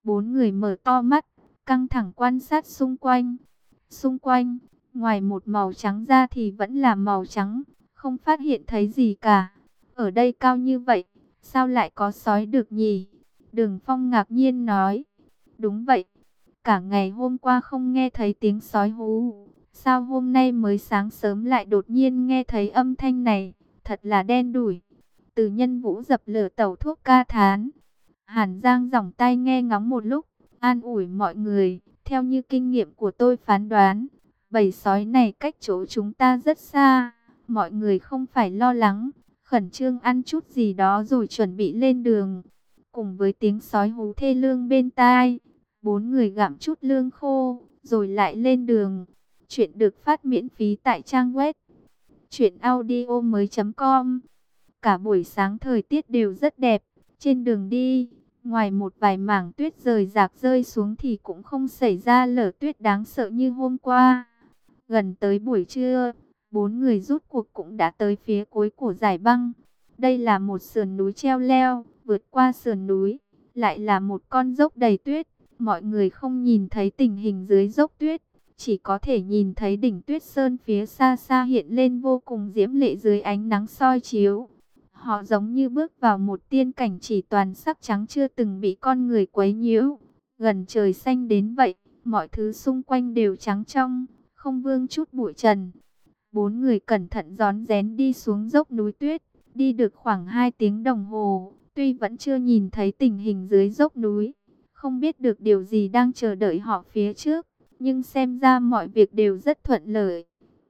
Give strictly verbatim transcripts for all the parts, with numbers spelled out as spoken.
Bốn người mở to mắt, căng thẳng quan sát xung quanh. Xung quanh, ngoài một màu trắng ra thì vẫn là màu trắng, không phát hiện thấy gì cả. Ở đây cao như vậy, sao lại có sói được nhỉ? Đường Phong ngạc nhiên nói. Đúng vậy, cả ngày hôm qua không nghe thấy tiếng sói hú. Sao hôm nay mới sáng sớm lại đột nhiên nghe thấy âm thanh này? Thật là đen đủi. Từ Nhân Vũ dập lửa tẩu thuốc ca thán. Hàn Giang giỏng tai nghe ngóng một lúc, an ủi mọi người. Theo như kinh nghiệm của tôi phán đoán, bầy sói này cách chỗ chúng ta rất xa. Mọi người không phải lo lắng, khẩn trương ăn chút gì đó rồi chuẩn bị lên đường. Cùng với tiếng sói hú thê lương bên tai, bốn người gặm chút lương khô, rồi lại lên đường. Chuyện được phát miễn phí tại trang web truyện audio mới chấm com. Cả buổi sáng thời tiết đều rất đẹp. Trên đường đi, ngoài một vài mảng tuyết rời rạc rơi xuống thì cũng không xảy ra lở tuyết đáng sợ như hôm qua. Gần tới buổi trưa, bốn người rút cuộc cũng đã tới phía cuối của dải băng. Đây là một sườn núi treo leo, vượt qua sườn núi, lại là một con dốc đầy tuyết. Mọi người không nhìn thấy tình hình dưới dốc tuyết, chỉ có thể nhìn thấy đỉnh tuyết sơn phía xa xa hiện lên vô cùng diễm lệ dưới ánh nắng soi chiếu. Họ giống như bước vào một tiên cảnh chỉ toàn sắc trắng chưa từng bị con người quấy nhiễu. Gần trời xanh đến vậy, mọi thứ xung quanh đều trắng trong, không vương chút bụi trần. Bốn người cẩn thận rón rén đi xuống dốc núi tuyết, đi được khoảng hai tiếng đồng hồ, tuy vẫn chưa nhìn thấy tình hình dưới dốc núi, không biết được điều gì đang chờ đợi họ phía trước, nhưng xem ra mọi việc đều rất thuận lợi.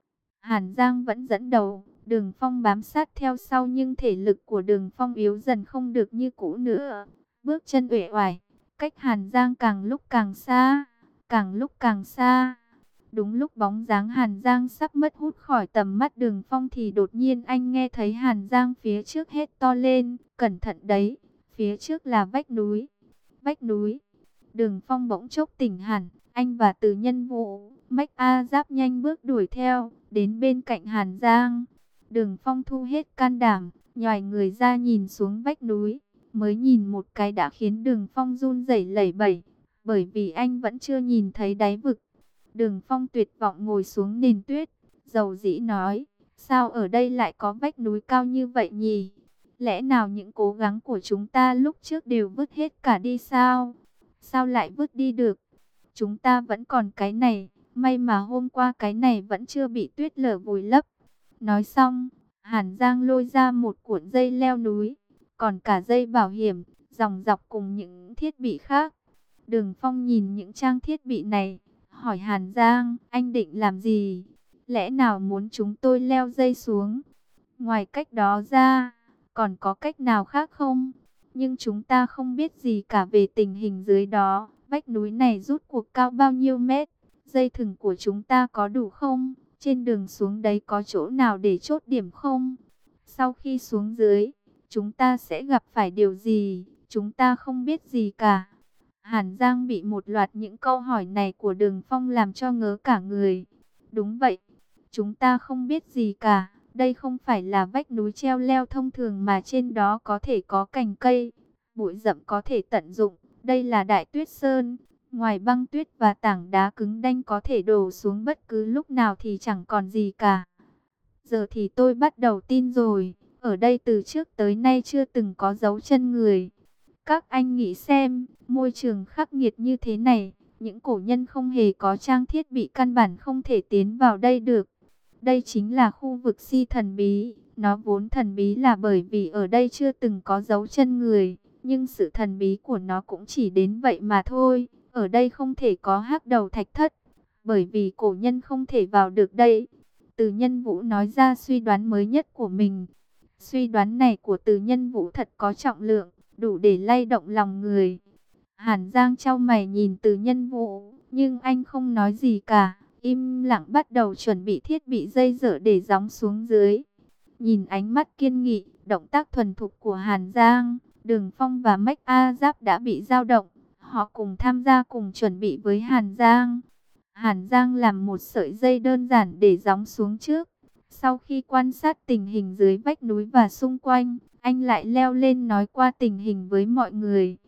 Hàn Giang vẫn dẫn đầu, Đường Phong bám sát theo sau nhưng thể lực của Đường Phong yếu dần không được như cũ nữa. Bước chân uể oải, cách Hàn Giang càng lúc càng xa, càng lúc càng xa. Đúng lúc bóng dáng Hàn Giang sắp mất hút khỏi tầm mắt Đường Phong thì đột nhiên anh nghe thấy Hàn Giang phía trước hét to lên, cẩn thận đấy, phía trước là vách núi, vách núi. Đường Phong bỗng chốc tỉnh hẳn, anh và Từ Nhân Vũ, Mách A Giáp nhanh bước đuổi theo, đến bên cạnh Hàn Giang. Đường Phong thu hết can đảm, nhoài người ra nhìn xuống vách núi, mới nhìn một cái đã khiến Đường Phong run rẩy lẩy bẩy, bởi vì anh vẫn chưa nhìn thấy đáy vực. Đường Phong tuyệt vọng ngồi xuống nền tuyết, dầu dĩ nói, sao ở đây lại có vách núi cao như vậy nhỉ? Lẽ nào những cố gắng của chúng ta lúc trước đều vứt hết cả đi sao? Sao lại vứt đi được? Chúng ta vẫn còn cái này, may mà hôm qua cái này vẫn chưa bị tuyết lở vùi lấp. Nói xong, Hàn Giang lôi ra một cuộn dây leo núi, còn cả dây bảo hiểm, dòng dọc cùng những thiết bị khác. Đường Phong nhìn những trang thiết bị này, hỏi Hàn Giang, anh định làm gì? Lẽ nào muốn chúng tôi leo dây xuống? Ngoài cách đó ra, còn có cách nào khác không? Nhưng chúng ta không biết gì cả về tình hình dưới đó. Vách núi này rút cuộc cao bao nhiêu mét? Dây thừng của chúng ta có đủ không? Trên đường xuống đấy có chỗ nào để chốt điểm không? Sau khi xuống dưới, chúng ta sẽ gặp phải điều gì? Chúng ta không biết gì cả. Hàn Giang bị một loạt những câu hỏi này của Đường Phong làm cho ngớ cả người. Đúng vậy, chúng ta không biết gì cả. Đây không phải là vách núi treo leo thông thường mà trên đó có thể có cành cây, bụi rậm có thể tận dụng. Đây là Đại Tuyết Sơn, ngoài băng tuyết và tảng đá cứng đanh có thể đổ xuống bất cứ lúc nào thì chẳng còn gì cả. Giờ thì tôi bắt đầu tin rồi, ở đây từ trước tới nay chưa từng có dấu chân người. Các anh nghĩ xem, môi trường khắc nghiệt như thế này, những cổ nhân không hề có trang thiết bị căn bản không thể tiến vào đây được. Đây chính là khu vực si thần bí, nó vốn thần bí là bởi vì ở đây chưa từng có dấu chân người, nhưng sự thần bí của nó cũng chỉ đến vậy mà thôi. Ở đây không thể có hắc đầu thạch thất, bởi vì cổ nhân không thể vào được đây. Từ Nhân Vũ nói ra suy đoán mới nhất của mình. Suy đoán này của Từ Nhân Vũ thật có trọng lượng, đủ để lay động lòng người. Hàn Giang chau mày nhìn Từ Nhân Vũ, nhưng anh không nói gì cả, im lặng bắt đầu chuẩn bị thiết bị dây dở để gióng xuống dưới. Nhìn ánh mắt kiên nghị, động tác thuần thục của Hàn Giang, Đường Phong và Mách A Giáp đã bị dao động. Họ cùng tham gia cùng chuẩn bị với Hàn Giang. Hàn Giang làm một sợi dây đơn giản để gióng xuống trước. Sau khi quan sát tình hình dưới vách núi và xung quanh, anh lại leo lên nói qua tình hình với mọi người,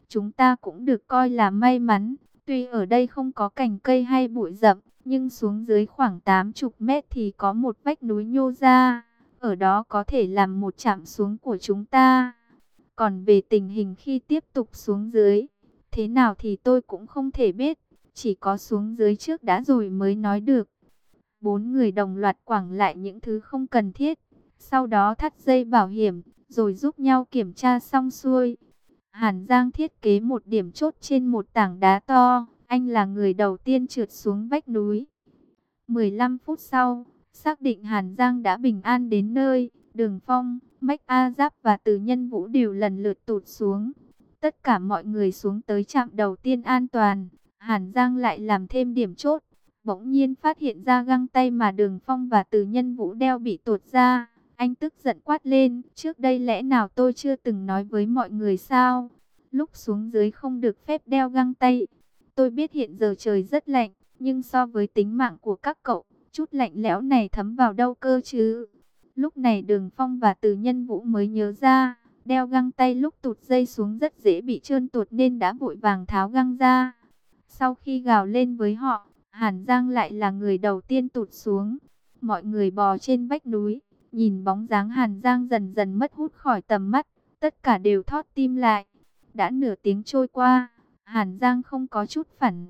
chúng ta cũng được coi là may mắn. Tuy ở đây không có cành cây hay bụi rậm, nhưng xuống dưới khoảng tám chục mét thì có một vách núi nhô ra. Ở đó có thể làm một trạm xuống của chúng ta. Còn về tình hình khi tiếp tục xuống dưới, thế nào thì tôi cũng không thể biết. Chỉ có xuống dưới trước đã rồi mới nói được. Bốn người đồng loạt quẳng lại những thứ không cần thiết. Sau đó thắt dây bảo hiểm, rồi giúp nhau kiểm tra xong xuôi. Hàn Giang thiết kế một điểm chốt trên một tảng đá to. Anh là người đầu tiên trượt xuống vách núi. mười lăm phút sau, xác định Hàn Giang đã bình an đến nơi. Đường Phong, Mách A Giáp và Từ Nhân Vũ đều lần lượt tụt xuống. Tất cả mọi người xuống tới trạm đầu tiên an toàn. Hàn Giang lại làm thêm điểm chốt. Bỗng nhiên phát hiện ra găng tay mà Đường Phong và Từ Nhân Vũ đeo bị tuột ra. Anh tức giận quát lên, trước đây lẽ nào tôi chưa từng nói với mọi người sao? Lúc xuống dưới không được phép đeo găng tay. Tôi biết hiện giờ trời rất lạnh, nhưng so với tính mạng của các cậu, chút lạnh lẽo này thấm vào đâu cơ chứ? Lúc này Đường Phong và Từ Nhân Vũ mới nhớ ra, đeo găng tay lúc tụt dây xuống rất dễ bị trơn tuột nên đã vội vàng tháo găng ra. Sau khi gào lên với họ, Hàn Giang lại là người đầu tiên tụt xuống. Mọi người bò trên vách núi, nhìn bóng dáng Hàn Giang dần dần mất hút khỏi tầm mắt, tất cả đều thót tim lại. Đã nửa tiếng trôi qua, Hàn Giang không có chút phản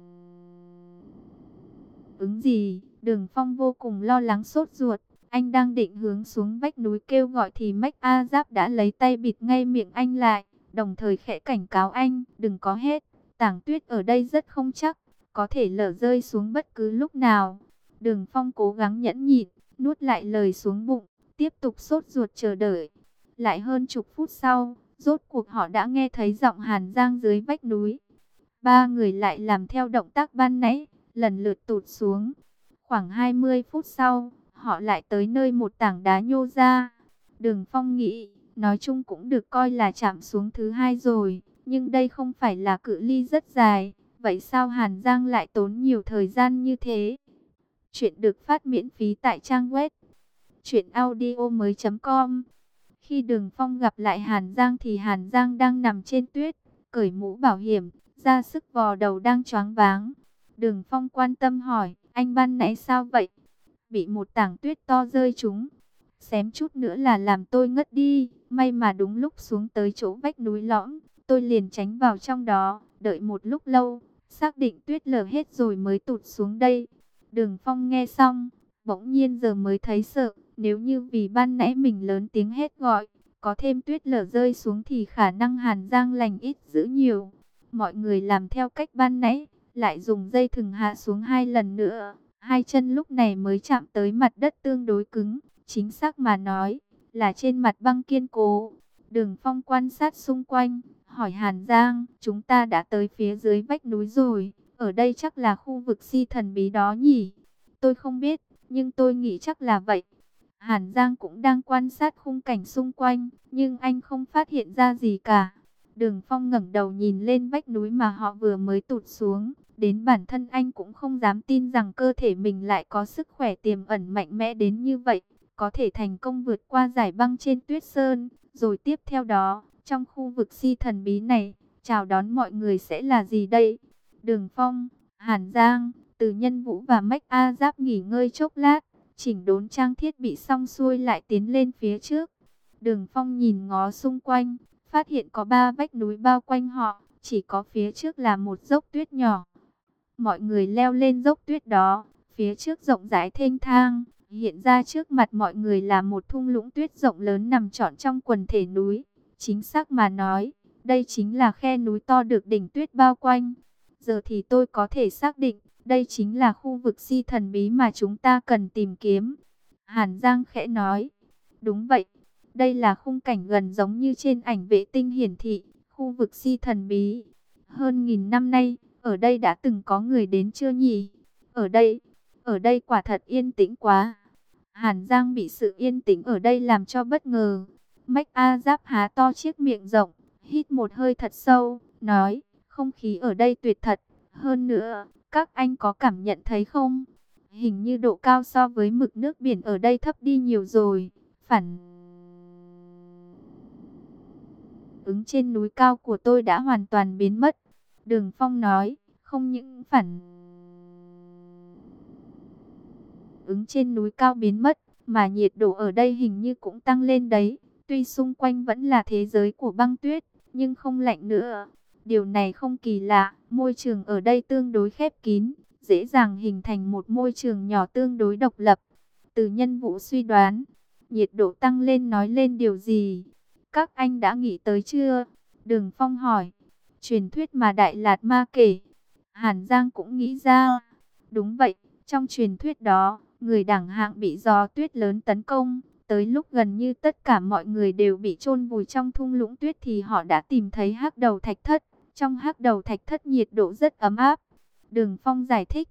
ứng gì. Đường Phong vô cùng lo lắng sốt ruột. Anh đang định hướng xuống vách núi kêu gọi thì Mách A Giáp đã lấy tay bịt ngay miệng anh lại, đồng thời khẽ cảnh cáo anh, đừng có hét, tảng tuyết ở đây rất không chắc, có thể lở rơi xuống bất cứ lúc nào. Đường Phong cố gắng nhẫn nhịn, nuốt lại lời xuống bụng, tiếp tục sốt ruột chờ đợi. Lại hơn chục phút sau, rốt cuộc họ đã nghe thấy giọng Hàn Giang dưới vách núi. Ba người lại làm theo động tác ban nãy, lần lượt tụt xuống. Khoảng hai mươi phút sau, họ lại tới nơi một tảng đá nhô ra. Đường Phong nghĩ, nói chung cũng được coi là chạm xuống thứ hai rồi, nhưng đây không phải là cự ly rất dài. Vậy sao Hàn Giang lại tốn nhiều thời gian như thế? Chuyện được phát miễn phí tại trang web truyện audio mới chấm com. Khi Đường Phong gặp lại Hàn Giang thì Hàn Giang đang nằm trên tuyết, cởi mũ bảo hiểm, ra sức vò đầu đang choáng váng. Đường Phong quan tâm hỏi, anh ban nãy sao vậy? Bị một tảng tuyết to rơi trúng, xém chút nữa là làm tôi ngất đi. May mà đúng lúc xuống tới chỗ vách núi lõm, tôi liền tránh vào trong đó, đợi một lúc lâu, xác định tuyết lở hết rồi mới tụt xuống đây. Đường Phong nghe xong, bỗng nhiên giờ mới thấy sợ. Nếu như vì ban nãy mình lớn tiếng hét gọi, có thêm tuyết lở rơi xuống thì khả năng Hàn Giang lành ít dữ nhiều. Mọi người làm theo cách ban nãy, lại dùng dây thừng hạ xuống hai lần nữa. Hai chân lúc này mới chạm tới mặt đất tương đối cứng, chính xác mà nói, là trên mặt băng kiên cố. Đường Phong quan sát xung quanh, hỏi Hàn Giang, chúng ta đã tới phía dưới vách núi rồi, ở đây chắc là khu vực si thần bí đó nhỉ? Tôi không biết, nhưng tôi nghĩ chắc là vậy. Hàn Giang cũng đang quan sát khung cảnh xung quanh, nhưng anh không phát hiện ra gì cả. Đường Phong ngẩng đầu nhìn lên vách núi mà họ vừa mới tụt xuống. Đến bản thân anh cũng không dám tin rằng cơ thể mình lại có sức khỏe tiềm ẩn mạnh mẽ đến như vậy. Có thể thành công vượt qua dải băng trên tuyết sơn. Rồi tiếp theo đó, trong khu vực si thần bí này, chào đón mọi người sẽ là gì đây? Đường Phong, Hàn Giang, Từ Nhân Vũ và Mách A Giáp nghỉ ngơi chốc lát, chỉnh đốn trang thiết bị xong xuôi lại tiến lên phía trước. Đường Phong nhìn ngó xung quanh, phát hiện có ba vách núi bao quanh họ, chỉ có phía trước là một dốc tuyết nhỏ. Mọi người leo lên dốc tuyết đó, phía trước rộng rãi thênh thang, hiện ra trước mặt mọi người là một thung lũng tuyết rộng lớn nằm trọn trong quần thể núi. Chính xác mà nói, đây chính là khe núi to được đỉnh tuyết bao quanh. Giờ thì tôi có thể xác định, đây chính là khu vực si thần bí mà chúng ta cần tìm kiếm. Hàn Giang khẽ nói, đúng vậy, đây là khung cảnh gần giống như trên ảnh vệ tinh hiển thị, khu vực si thần bí. Hơn nghìn năm nay, ở đây đã từng có người đến chưa nhỉ? Ở đây, ở đây quả thật yên tĩnh quá. Hàn Giang bị sự yên tĩnh ở đây làm cho bất ngờ. Mách A Giáp há to chiếc miệng rộng, hít một hơi thật sâu, nói, không khí ở đây tuyệt thật. Hơn nữa, các anh có cảm nhận thấy không? Hình như độ cao so với mực nước biển ở đây thấp đi nhiều rồi. Phản ứng trên núi cao của tôi đã hoàn toàn biến mất. Đường Phong nói, không những phản ứng trên núi cao biến mất, mà nhiệt độ ở đây hình như cũng tăng lên đấy. Tuy xung quanh vẫn là thế giới của băng tuyết, nhưng không lạnh nữa. Điều này không kỳ lạ, môi trường ở đây tương đối khép kín, dễ dàng hình thành một môi trường nhỏ tương đối độc lập. Từ Nhân Vũ suy đoán, nhiệt độ tăng lên nói lên điều gì? Các anh đã nghĩ tới chưa? Đường Phong hỏi. Truyền thuyết mà Đại Lạt Ma kể. Hàn Giang cũng nghĩ ra. Đúng vậy, trong truyền thuyết đó, người đẳng hạng bị gió tuyết lớn tấn công. Tới lúc gần như tất cả mọi người đều bị chôn vùi trong thung lũng tuyết thì họ đã tìm thấy hắc đầu thạch thất. Trong hắc đầu thạch thất nhiệt độ rất ấm áp. Đường Phong giải thích.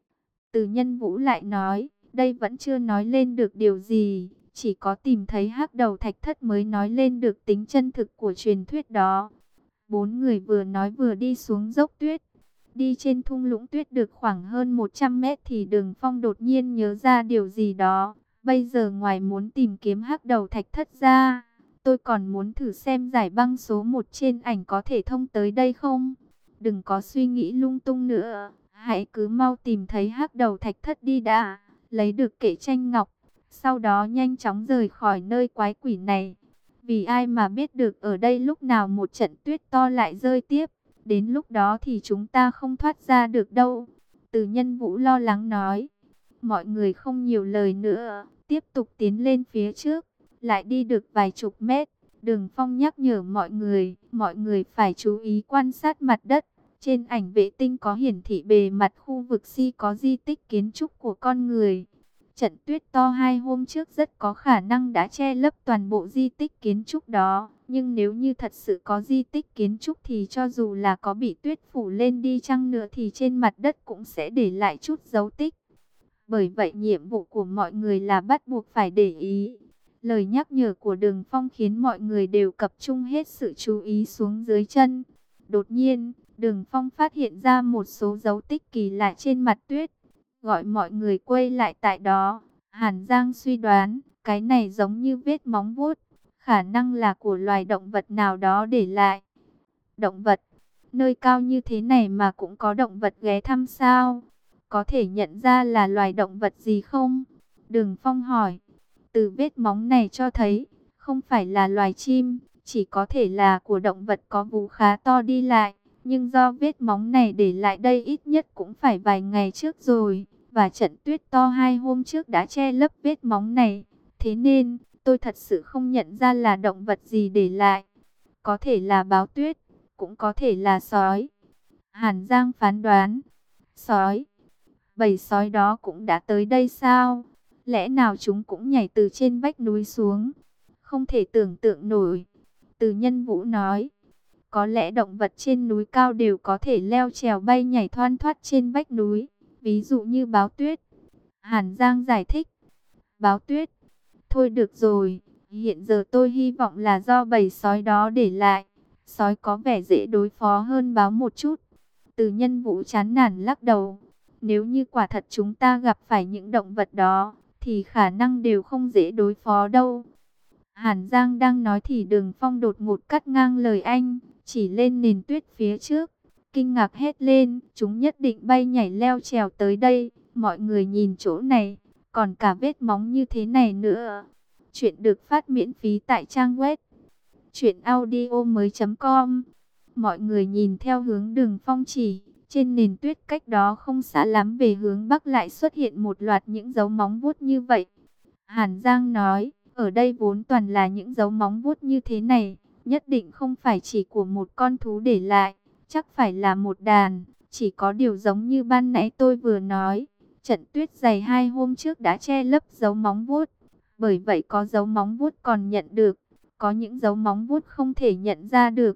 Từ Nhân Vũ lại nói, đây vẫn chưa nói lên được điều gì. Chỉ có tìm thấy hắc đầu thạch thất mới nói lên được tính chân thực của truyền thuyết đó. Bốn người vừa nói vừa đi xuống dốc tuyết. Đi trên thung lũng tuyết được khoảng hơn một trăm mét thì Đường Phong đột nhiên nhớ ra điều gì đó. Bây giờ ngoài muốn tìm kiếm hắc đầu thạch thất ra, tôi còn muốn thử xem giải băng số một trên ảnh có thể thông tới đây không? Đừng có suy nghĩ lung tung nữa, hãy cứ mau tìm thấy hắc đầu thạch thất đi đã, lấy được kệ tranh ngọc. Sau đó nhanh chóng rời khỏi nơi quái quỷ này. Vì ai mà biết được ở đây lúc nào một trận tuyết to lại rơi tiếp. Đến lúc đó thì chúng ta không thoát ra được đâu. Từ Nhân Vũ lo lắng nói. Mọi người không nhiều lời nữa, tiếp tục tiến lên phía trước. Lại đi được vài chục mét, Đường Phong nhắc nhở mọi người. Mọi người phải chú ý quan sát mặt đất. Trên ảnh vệ tinh có hiển thị bề mặt khu vực Si có di tích kiến trúc của con người. Trận tuyết to hai hôm trước rất có khả năng đã che lấp toàn bộ di tích kiến trúc đó. Nhưng nếu như thật sự có di tích kiến trúc thì cho dù là có bị tuyết phủ lên đi chăng nữa thì trên mặt đất cũng sẽ để lại chút dấu tích. Bởi vậy nhiệm vụ của mọi người là bắt buộc phải để ý. Lời nhắc nhở của Đường Phong khiến mọi người đều tập trung hết sự chú ý xuống dưới chân. Đột nhiên, Đường Phong phát hiện ra một số dấu tích kỳ lạ trên mặt tuyết. Gọi mọi người quay lại tại đó. Hàn Giang suy đoán, cái này giống như vết móng vuốt, khả năng là của loài động vật nào đó để lại. Động vật? Nơi cao như thế này mà cũng có động vật ghé thăm sao? Có thể nhận ra là loài động vật gì không? Đường Phong hỏi. Từ vết móng này cho thấy, không phải là loài chim, chỉ có thể là của động vật có vú khá to đi lại. Nhưng do vết móng này để lại đây ít nhất cũng phải vài ngày trước rồi. Và trận tuyết to hai hôm trước đã che lấp vết móng này. Thế nên, tôi thật sự không nhận ra là động vật gì để lại. Có thể là báo tuyết, cũng có thể là sói. Hàn Giang phán đoán. Sói? Bầy sói đó cũng đã tới đây sao? Lẽ nào chúng cũng nhảy từ trên vách núi xuống? Không thể tưởng tượng nổi. Từ Nhân Vũ nói. Có lẽ động vật trên núi cao đều có thể leo trèo bay nhảy thoăn thoắt trên vách núi. Ví dụ như báo tuyết. Hàn Giang giải thích. Báo tuyết. Thôi được rồi. Hiện giờ tôi hy vọng là do bầy sói đó để lại. Sói có vẻ dễ đối phó hơn báo một chút. Từ Nhân Vũ chán nản lắc đầu. Nếu như quả thật chúng ta gặp phải những động vật đó, thì khả năng đều không dễ đối phó đâu. Hàn Giang đang nói thì Đường Phong đột ngột cắt ngang lời anh, chỉ lên nền tuyết phía trước. Kinh ngạc hét lên, chúng nhất định bay nhảy leo trèo tới đây. Mọi người nhìn chỗ này, còn cả vết móng như thế này nữa. Chuyện được phát miễn phí tại trang web truyện audio mới chấm com. Mọi người nhìn theo hướng Đường Phong chỉ, trên nền tuyết cách đó không xa lắm về hướng bắc lại xuất hiện một loạt những dấu móng vuốt như vậy. Hàn Giang nói, ở đây vốn toàn là những dấu móng vuốt như thế này, nhất định không phải chỉ của một con thú để lại, chắc phải là một đàn. Chỉ có điều giống như ban nãy tôi vừa nói, trận tuyết dày hai hôm trước đã che lấp dấu móng vuốt. Bởi vậy có dấu móng vuốt còn nhận được, có những dấu móng vuốt không thể nhận ra được.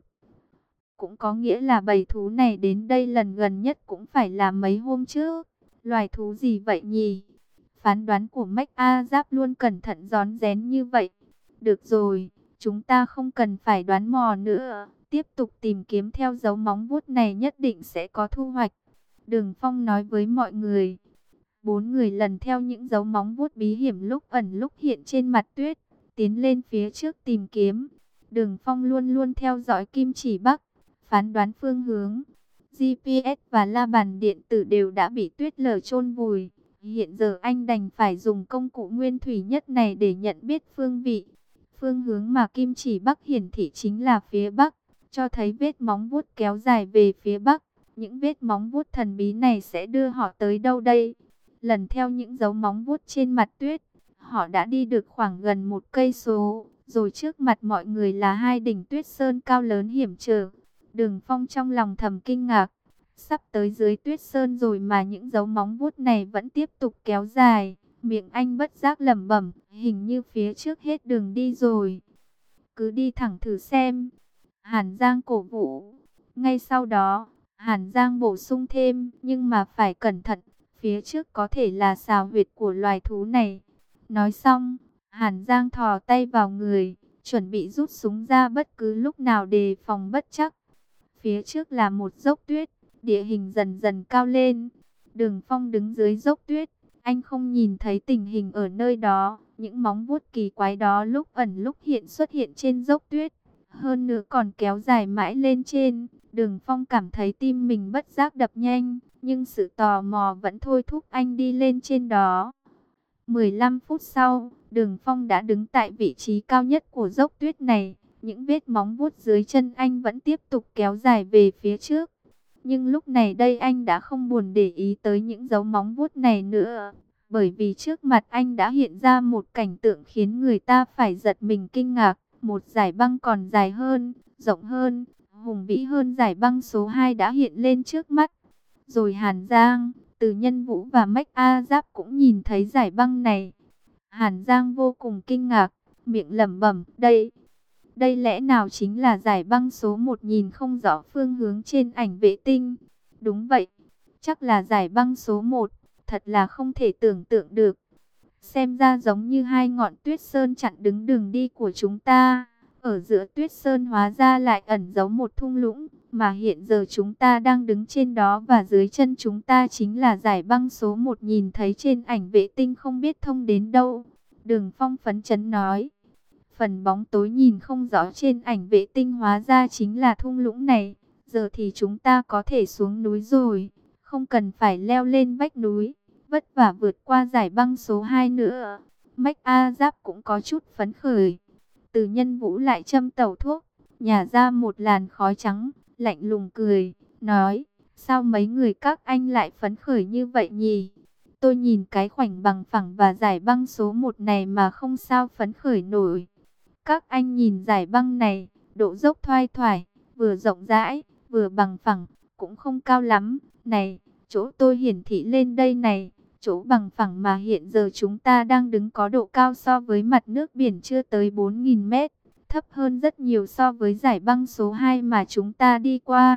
Cũng có nghĩa là bầy thú này đến đây lần gần nhất cũng phải là mấy hôm trước. Loài thú gì vậy nhỉ? Phán đoán của Mách A Giáp luôn cẩn thận rón rén như vậy. Được rồi, chúng ta không cần phải đoán mò nữa. Tiếp tục tìm kiếm theo dấu móng vuốt này nhất định sẽ có thu hoạch. Đường Phong nói với mọi người. Bốn người lần theo những dấu móng vuốt bí hiểm lúc ẩn lúc hiện trên mặt tuyết, tiến lên phía trước tìm kiếm. Đường Phong luôn luôn theo dõi kim chỉ bắc, phán đoán phương hướng. giê pê ét và la bàn điện tử đều đã bị tuyết lở chôn vùi. Hiện giờ anh đành phải dùng công cụ nguyên thủy nhất này để nhận biết phương vị. Phương hướng mà kim chỉ bắc hiển thị chính là phía bắc, cho thấy vết móng vuốt kéo dài về phía bắc. Những vết móng vuốt thần bí này sẽ đưa họ tới đâu đây? Lần theo những dấu móng vuốt trên mặt tuyết, họ đã đi được khoảng gần một cây số, rồi trước mặt mọi người là hai đỉnh tuyết sơn cao lớn hiểm trở. Đường Phong trong lòng thầm kinh ngạc, sắp tới dưới tuyết sơn rồi mà những dấu móng vuốt này vẫn tiếp tục kéo dài. Miệng anh bất giác lẩm bẩm, hình như phía trước hết đường đi rồi. Cứ đi thẳng thử xem. Hàn Giang cổ vũ. Ngay sau đó, Hàn Giang bổ sung thêm, nhưng mà phải cẩn thận, phía trước có thể là xào huyệt của loài thú này. Nói xong, Hàn Giang thò tay vào người, chuẩn bị rút súng ra bất cứ lúc nào đề phòng bất trắc. Phía trước là một dốc tuyết, địa hình dần dần cao lên. Đường Phong đứng dưới dốc tuyết, anh không nhìn thấy tình hình ở nơi đó. Những móng vuốt kỳ quái đó lúc ẩn lúc hiện xuất hiện trên dốc tuyết. Hơn nữa còn kéo dài mãi lên trên. Đường Phong cảm thấy tim mình bất giác đập nhanh, nhưng sự tò mò vẫn thôi thúc anh đi lên trên đó. mười lăm phút sau, Đường Phong đã đứng tại vị trí cao nhất của dốc tuyết này. Những vết móng vuốt dưới chân anh vẫn tiếp tục kéo dài về phía trước. Nhưng lúc này đây anh đã không buồn để ý tới những dấu móng vuốt này nữa. Bởi vì trước mặt anh đã hiện ra một cảnh tượng khiến người ta phải giật mình kinh ngạc. Một dải băng còn dài hơn, rộng hơn, hùng vĩ hơn dải băng số hai đã hiện lên trước mắt. Rồi Hàn Giang, Từ Nhân Vũ và Mách A Giáp cũng nhìn thấy dải băng này. Hàn Giang vô cùng kinh ngạc, miệng lẩm bẩm, đây, đây lẽ nào chính là dải băng số một nhìn không rõ phương hướng trên ảnh vệ tinh. Đúng vậy, chắc là dải băng số một, thật là không thể tưởng tượng được. Xem ra giống như hai ngọn tuyết sơn chặn đứng đường đi của chúng ta. Ở giữa tuyết sơn hóa ra lại ẩn giấu một thung lũng, mà hiện giờ chúng ta đang đứng trên đó và dưới chân chúng ta chính là dải băng số một nhìn thấy trên ảnh vệ tinh không biết thông đến đâu. Đường Phong phấn chấn nói, phần bóng tối nhìn không rõ trên ảnh vệ tinh hóa ra chính là thung lũng này. Giờ thì chúng ta có thể xuống núi rồi, không cần phải leo lên vách núi, vất vả vượt qua dải băng số hai nữa. Mách A Giáp cũng có chút phấn khởi. Từ Nhân Vũ lại châm tẩu thuốc, nhả ra một làn khói trắng, lạnh lùng cười, nói, sao mấy người các anh lại phấn khởi như vậy nhỉ? Tôi nhìn cái khoảnh bằng phẳng và dải băng số một này mà không sao phấn khởi nổi. Các anh nhìn dải băng này, độ dốc thoai thoải, vừa rộng rãi, vừa bằng phẳng, cũng không cao lắm. Này, chỗ tôi hiển thị lên đây này, chỗ bằng phẳng mà hiện giờ chúng ta đang đứng có độ cao so với mặt nước biển chưa tới bốn nghìn mét, thấp hơn rất nhiều so với dải băng số hai mà chúng ta đi qua.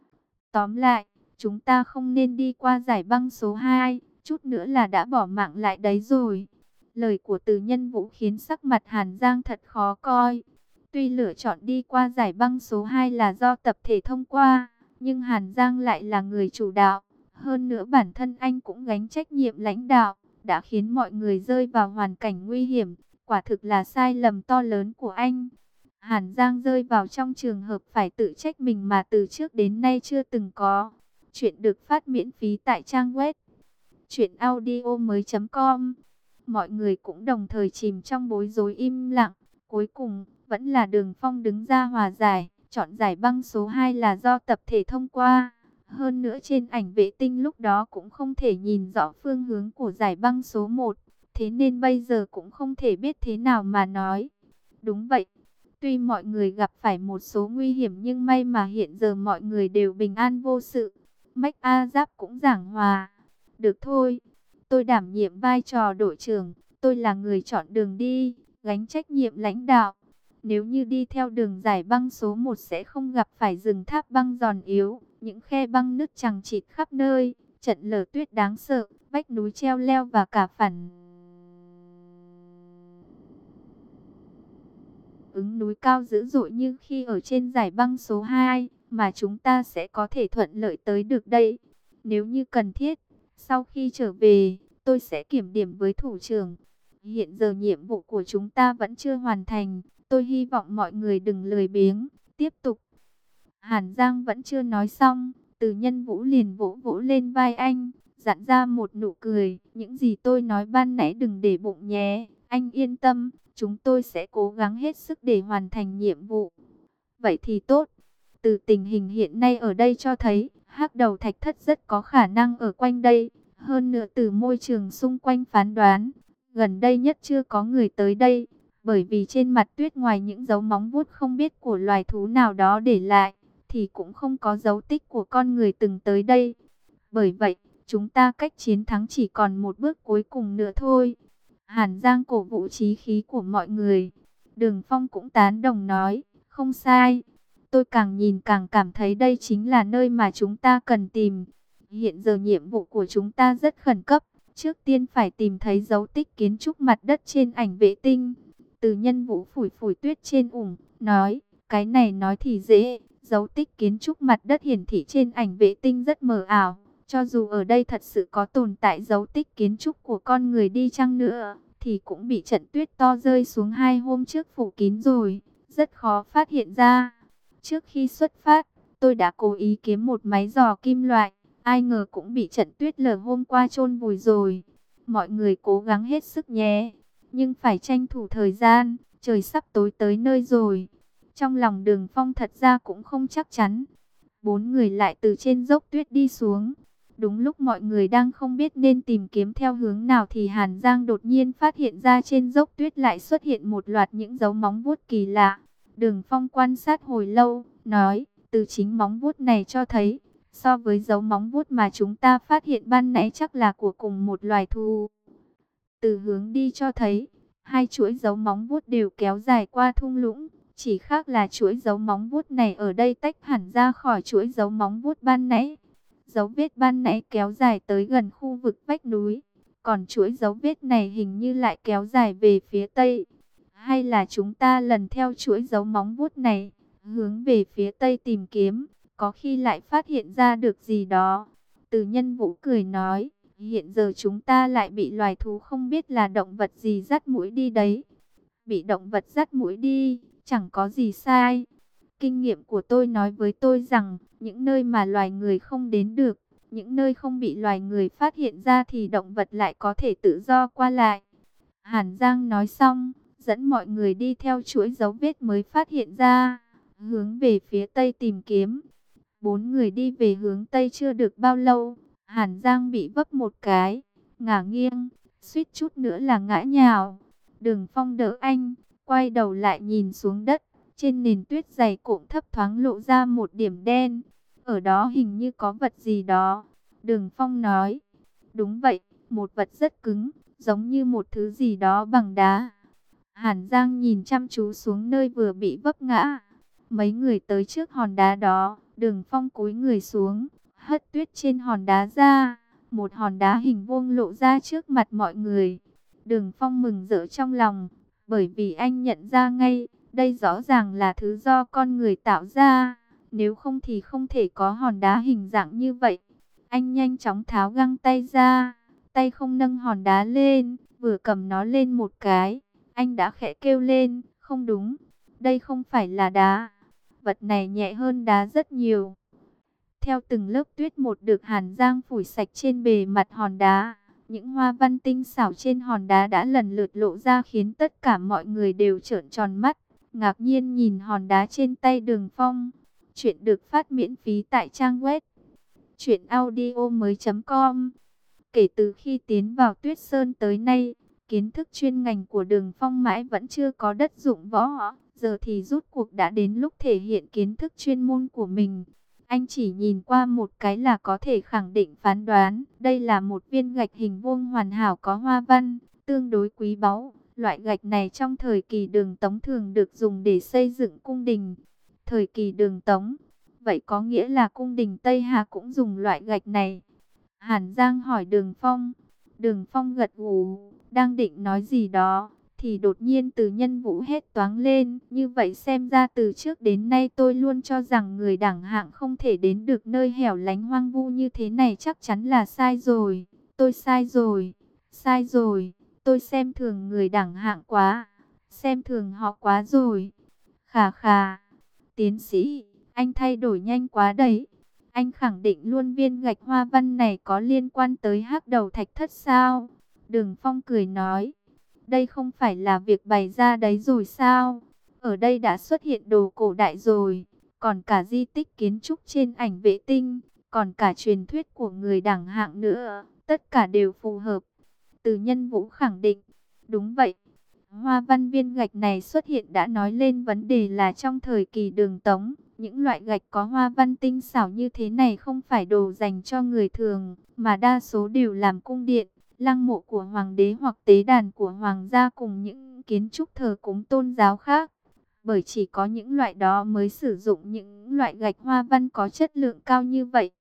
Tóm lại, chúng ta không nên đi qua dải băng số hai, chút nữa là đã bỏ mạng lại đấy rồi. Lời của Từ Nhân Vũ khiến sắc mặt Hàn Giang thật khó coi. Tuy lựa chọn đi qua dải băng số hai là do tập thể thông qua, nhưng Hàn Giang lại là người chủ đạo. Hơn nữa bản thân anh cũng gánh trách nhiệm lãnh đạo, đã khiến mọi người rơi vào hoàn cảnh nguy hiểm. Quả thực là sai lầm to lớn của anh. Hàn Giang rơi vào trong trường hợp phải tự trách mình mà từ trước đến nay chưa từng có. Chuyện được phát miễn phí tại trang web truyện audio mới chấm com. Mọi người cũng đồng thời chìm trong bối rối im lặng. Cuối cùng, vẫn là Đường Phong đứng ra hòa giải, chọn giải băng số hai là do tập thể thông qua. Hơn nữa trên ảnh vệ tinh lúc đó cũng không thể nhìn rõ phương hướng của giải băng số một. Thế nên bây giờ cũng không thể biết thế nào mà nói. Đúng vậy, tuy mọi người gặp phải một số nguy hiểm nhưng may mà hiện giờ mọi người đều bình an vô sự. Mách A Giáp cũng giảng hòa. Được thôi, tôi đảm nhiệm vai trò đội trưởng, tôi là người chọn đường đi, gánh trách nhiệm lãnh đạo. Nếu như đi theo đường giải băng số một sẽ không gặp phải rừng tháp băng giòn yếu, những khe băng nứt chằng chịt khắp nơi, trận lở tuyết đáng sợ, vách núi treo leo và cả phản ứng núi cao dữ dội như khi ở trên giải băng số hai, mà chúng ta sẽ có thể thuận lợi tới được đây. Nếu như cần thiết, sau khi trở về, tôi sẽ kiểm điểm với thủ trưởng. Hiện giờ nhiệm vụ của chúng ta vẫn chưa hoàn thành, Tôi hy vọng mọi người đừng lười biếng, tiếp tục. Hàn Giang vẫn chưa nói xong, Từ Nhân Vũ liền vỗ vỗ lên vai anh, dặn ra một nụ cười. Những gì tôi nói ban nãy đừng để bụng nhé, anh yên tâm, chúng tôi sẽ cố gắng hết sức để hoàn thành nhiệm vụ. Vậy thì tốt. Từ tình hình hiện nay ở đây cho thấy, Hắc Đầu Thạch Thất rất có khả năng ở quanh đây. Hơn nữa từ môi trường xung quanh phán đoán, gần đây nhất chưa có người tới đây. Bởi vì trên mặt tuyết ngoài những dấu móng vuốt không biết của loài thú nào đó để lại, thì cũng không có dấu tích của con người từng tới đây. Bởi vậy, chúng ta cách chiến thắng chỉ còn một bước cuối cùng nữa thôi. Hàn Giang cổ vũ chí khí của mọi người. Đường Phong cũng tán đồng nói, không sai. Tôi càng nhìn càng cảm thấy đây chính là nơi mà chúng ta cần tìm. Hiện giờ nhiệm vụ của chúng ta rất khẩn cấp. Trước tiên phải tìm thấy dấu tích kiến trúc mặt đất trên ảnh vệ tinh. Từ Nhân Vũ phủi phủi tuyết trên ủng, nói, cái này nói thì dễ. Dấu tích kiến trúc mặt đất hiển thị trên ảnh vệ tinh rất mờ ảo. Cho dù ở đây thật sự có tồn tại dấu tích kiến trúc của con người đi chăng nữa, thì cũng bị trận tuyết to rơi xuống hai hôm trước phủ kín rồi. Rất khó phát hiện ra. Trước khi xuất phát, tôi đã cố ý kiếm một máy dò kim loại. Ai ngờ cũng bị trận tuyết lở hôm qua chôn vùi rồi. Mọi người cố gắng hết sức nhé. Nhưng phải tranh thủ thời gian, trời sắp tối tới nơi rồi. Trong lòng Đường Phong thật ra cũng không chắc chắn. Bốn người lại từ trên dốc tuyết đi xuống. Đúng lúc mọi người đang không biết nên tìm kiếm theo hướng nào thì Hàn Giang đột nhiên phát hiện ra trên dốc tuyết lại xuất hiện một loạt những dấu móng vuốt kỳ lạ. Đường Phong quan sát hồi lâu, nói, từ chính móng vuốt này cho thấy, so với dấu móng vuốt mà chúng ta phát hiện ban nãy chắc là của cùng một loài thú. Từ hướng đi cho thấy, hai chuỗi dấu móng vuốt đều kéo dài qua thung lũng, chỉ khác là chuỗi dấu móng vuốt này ở đây tách hẳn ra khỏi chuỗi dấu móng vuốt ban nãy. Dấu vết ban nãy kéo dài tới gần khu vực vách núi, còn chuỗi dấu vết này hình như lại kéo dài về phía tây. Hay là chúng ta lần theo chuỗi dấu móng vuốt này, hướng về phía tây tìm kiếm, có khi lại phát hiện ra được gì đó. Từ Nhân Vũ cười nói, hiện giờ chúng ta lại bị loài thú không biết là động vật gì dắt mũi đi đấy. Bị động vật dắt mũi đi, chẳng có gì sai. Kinh nghiệm của tôi nói với tôi rằng, những nơi mà loài người không đến được, những nơi không bị loài người phát hiện ra thì động vật lại có thể tự do qua lại. Hàn Giang nói xong, dẫn mọi người đi theo chuỗi dấu vết mới phát hiện ra, hướng về phía tây tìm kiếm. Bốn người đi về hướng tây chưa được bao lâu, Hàn Giang bị vấp một cái, ngả nghiêng, suýt chút nữa là ngã nhào. Đường Phong đỡ anh, quay đầu lại nhìn xuống đất, trên nền tuyết dày cộm thấp thoáng lộ ra một điểm đen. Ở đó hình như có vật gì đó. Đường Phong nói, đúng vậy, một vật rất cứng, giống như một thứ gì đó bằng đá. Hàn Giang nhìn chăm chú xuống nơi vừa bị vấp ngã. Mấy người tới trước hòn đá đó, Đường Phong cúi người xuống, hất tuyết trên hòn đá ra. Một hòn đá hình vuông lộ ra trước mặt mọi người. Đường Phong mừng rỡ trong lòng, bởi vì anh nhận ra ngay, đây rõ ràng là thứ do con người tạo ra. Nếu không thì không thể có hòn đá hình dạng như vậy. Anh nhanh chóng tháo găng tay ra, tay không nâng hòn đá lên, vừa cầm nó lên một cái. Anh đã khẽ kêu lên, không đúng, đây không phải là đá. Vật này nhẹ hơn đá rất nhiều. Theo từng lớp tuyết một được Hàn Giang phủi sạch trên bề mặt hòn đá, những hoa văn tinh xảo trên hòn đá đã lần lượt lộ ra khiến tất cả mọi người đều trợn tròn mắt, ngạc nhiên nhìn hòn đá trên tay Đường Phong. Chuyện được phát miễn phí tại trang web truyện audio mới chấm com. Kể từ khi tiến vào Tuyết Sơn tới nay, kiến thức chuyên ngành của Đường Phong mãi vẫn chưa có đất dụng võ. Giờ thì rút cuộc đã đến lúc thể hiện kiến thức chuyên môn của mình. Anh chỉ nhìn qua một cái là có thể khẳng định phán đoán. Đây là một viên gạch hình vuông hoàn hảo có hoa văn, tương đối quý báu. Loại gạch này trong thời kỳ Đường Tống thường được dùng để xây dựng cung đình. Thời kỳ Đường Tống, vậy có nghĩa là cung đình Tây Hà cũng dùng loại gạch này. Hàn Giang hỏi Đường Phong. Đường Phong gật gù, đang định nói gì đó, thì đột nhiên Từ Nhân Vũ hét toáng lên. Như vậy xem ra từ trước đến nay tôi luôn cho rằng người đẳng hạng không thể đến được nơi hẻo lánh hoang vu như thế này, chắc chắn là sai rồi. Tôi sai rồi, sai rồi, tôi xem thường người đẳng hạng quá. xem thường họ quá rồi. Khà khà, tiến sĩ, anh thay đổi nhanh quá đấy. Anh khẳng định luôn viên gạch hoa văn này có liên quan tới hắc đầu thạch thất sao? Đường Phong cười nói, đây không phải là việc bày ra đấy rồi sao? Ở đây đã xuất hiện đồ cổ đại rồi, còn cả di tích kiến trúc trên ảnh vệ tinh, còn cả truyền thuyết của người đẳng hạng nữa, tất cả đều phù hợp. Từ Nhân Vũ khẳng định, đúng vậy. Hoa văn viên gạch này xuất hiện đã nói lên vấn đề là trong thời kỳ Đường Tống, những loại gạch có hoa văn tinh xảo như thế này không phải đồ dành cho người thường, mà đa số đều làm cung điện, lăng mộ của hoàng đế hoặc tế đàn của hoàng gia cùng những kiến trúc thờ cúng tôn giáo khác. Bởi chỉ có những loại đó mới sử dụng những loại gạch hoa văn có chất lượng cao như vậy.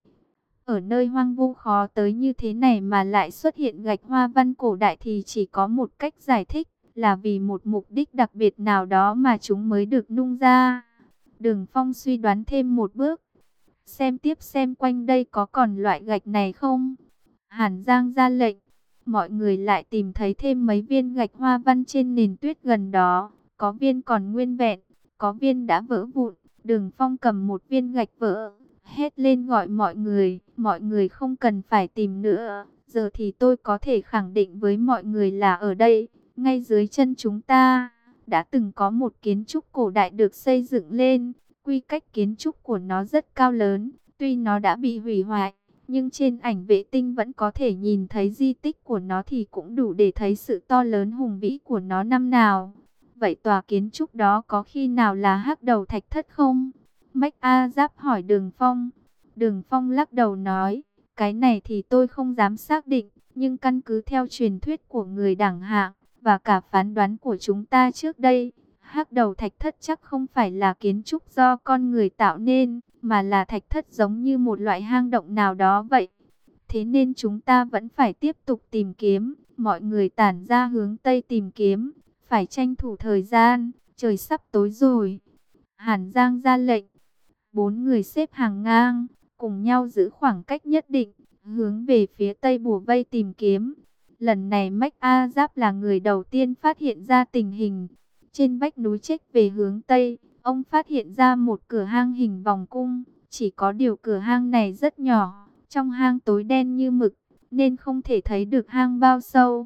Ở nơi hoang vu khó tới như thế này mà lại xuất hiện gạch hoa văn cổ đại thì chỉ có một cách giải thích, là vì một mục đích đặc biệt nào đó mà chúng mới được nung ra. Đường Phong suy đoán thêm một bước. Xem tiếp xem quanh đây có còn loại gạch này không? Hàn Giang ra lệnh. Mọi người lại tìm thấy thêm mấy viên gạch hoa văn trên nền tuyết gần đó. Có viên còn nguyên vẹn, có viên đã vỡ vụn. Đường Phong cầm một viên gạch vỡ, hét lên gọi mọi người. Mọi người không cần phải tìm nữa. Giờ thì tôi có thể khẳng định với mọi người là ở đây, ngay dưới chân chúng ta, đã từng có một kiến trúc cổ đại được xây dựng lên. Quy cách kiến trúc của nó rất cao lớn, tuy nó đã bị hủy hoại, nhưng trên ảnh vệ tinh vẫn có thể nhìn thấy di tích của nó thì cũng đủ để thấy sự to lớn hùng vĩ của nó năm nào. Vậy tòa kiến trúc đó có khi nào là hắc đầu thạch thất không? Mách A Giáp hỏi Đường Phong. Đường Phong lắc đầu nói, cái này thì tôi không dám xác định, nhưng căn cứ theo truyền thuyết của người đẳng hạng, và cả phán đoán của chúng ta trước đây, hắc đầu thạch thất chắc không phải là kiến trúc do con người tạo nên, mà là thạch thất giống như một loại hang động nào đó vậy. Thế nên chúng ta vẫn phải tiếp tục tìm kiếm, mọi người tản ra hướng Tây tìm kiếm, phải tranh thủ thời gian, trời sắp tối rồi. Hàn Giang ra lệnh, bốn người xếp hàng ngang, cùng nhau giữ khoảng cách nhất định, hướng về phía Tây bủa vây tìm kiếm. Lần này Mách A Giáp là người đầu tiên phát hiện ra tình hình. Trên vách núi chếch về hướng Tây, ông phát hiện ra một cửa hang hình vòng cung. Chỉ có điều cửa hang này rất nhỏ, trong hang tối đen như mực, nên không thể thấy được hang bao sâu.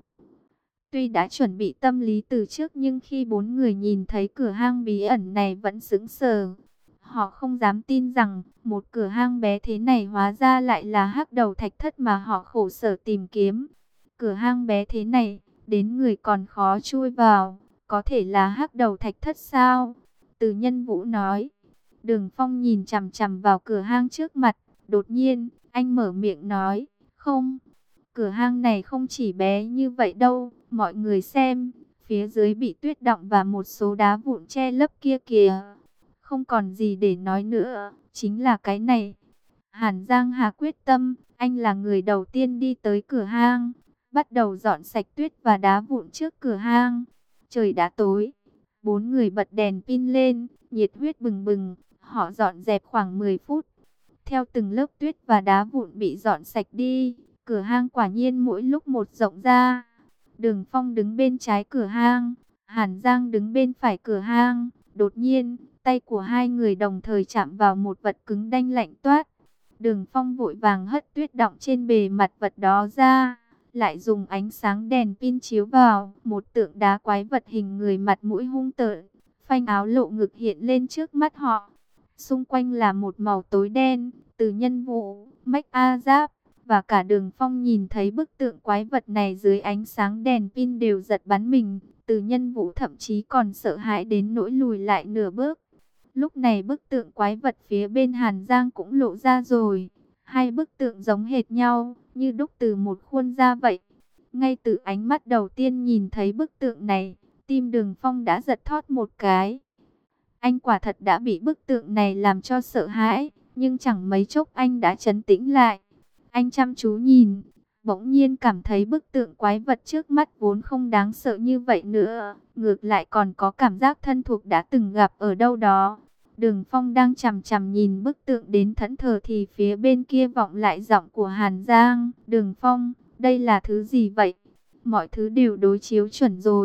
Tuy đã chuẩn bị tâm lý từ trước nhưng khi bốn người nhìn thấy cửa hang bí ẩn này vẫn sững sờ. Họ không dám tin rằng một cửa hang bé thế này hóa ra lại là hắc đầu thạch thất mà họ khổ sở tìm kiếm. Cửa hang bé thế này, đến người còn khó chui vào, có thể là hắc đầu thạch thất sao? Từ Nhân Vũ nói. Đường Phong nhìn chằm chằm vào cửa hang trước mặt, đột nhiên, anh mở miệng nói, không, cửa hang này không chỉ bé như vậy đâu, mọi người xem, phía dưới bị tuyết đọng và một số đá vụn che lấp kia kìa. Không còn gì để nói nữa, chính là cái này. Hàn Giang Hà quyết tâm, anh là người đầu tiên đi tới cửa hang, bắt đầu dọn sạch tuyết và đá vụn trước cửa hang. Trời đã tối, bốn người bật đèn pin lên, nhiệt huyết bừng bừng, họ dọn dẹp khoảng mười phút. Theo từng lớp tuyết và đá vụn bị dọn sạch đi, cửa hang quả nhiên mỗi lúc một rộng ra. Đường Phong đứng bên trái cửa hang, Hàn Giang đứng bên phải cửa hang. Đột nhiên, tay của hai người đồng thời chạm vào một vật cứng đanh lạnh toát. Đường Phong vội vàng hất tuyết đọng trên bề mặt vật đó ra, lại dùng ánh sáng đèn pin chiếu vào một tượng đá quái vật hình người mặt mũi hung tợn, phanh áo lộ ngực hiện lên trước mắt họ. Xung quanh là một màu tối đen. Từ Nhân Vũ, Mách A Giáp và cả Đường Phong nhìn thấy bức tượng quái vật này dưới ánh sáng đèn pin đều giật bắn mình. Từ Nhân Vũ thậm chí còn sợ hãi đến nỗi lùi lại nửa bước. Lúc này bức tượng quái vật phía bên Hàn Giang cũng lộ ra rồi. Hai bức tượng giống hệt nhau, như đúc từ một khuôn da vậy. Ngay từ ánh mắt đầu tiên nhìn thấy bức tượng này, tim Đường Phong đã giật thót một cái. Anh quả thật đã bị bức tượng này làm cho sợ hãi, nhưng chẳng mấy chốc anh đã trấn tĩnh lại. Anh chăm chú nhìn, bỗng nhiên cảm thấy bức tượng quái vật trước mắt vốn không đáng sợ như vậy nữa, ngược lại còn có cảm giác thân thuộc đã từng gặp ở đâu đó. Đường Phong đang chằm chằm nhìn bức tượng đến thẫn thờ thì phía bên kia vọng lại giọng của Hàn Giang. Đường Phong, đây là thứ gì vậy? Mọi thứ đều đối chiếu chuẩn rồi.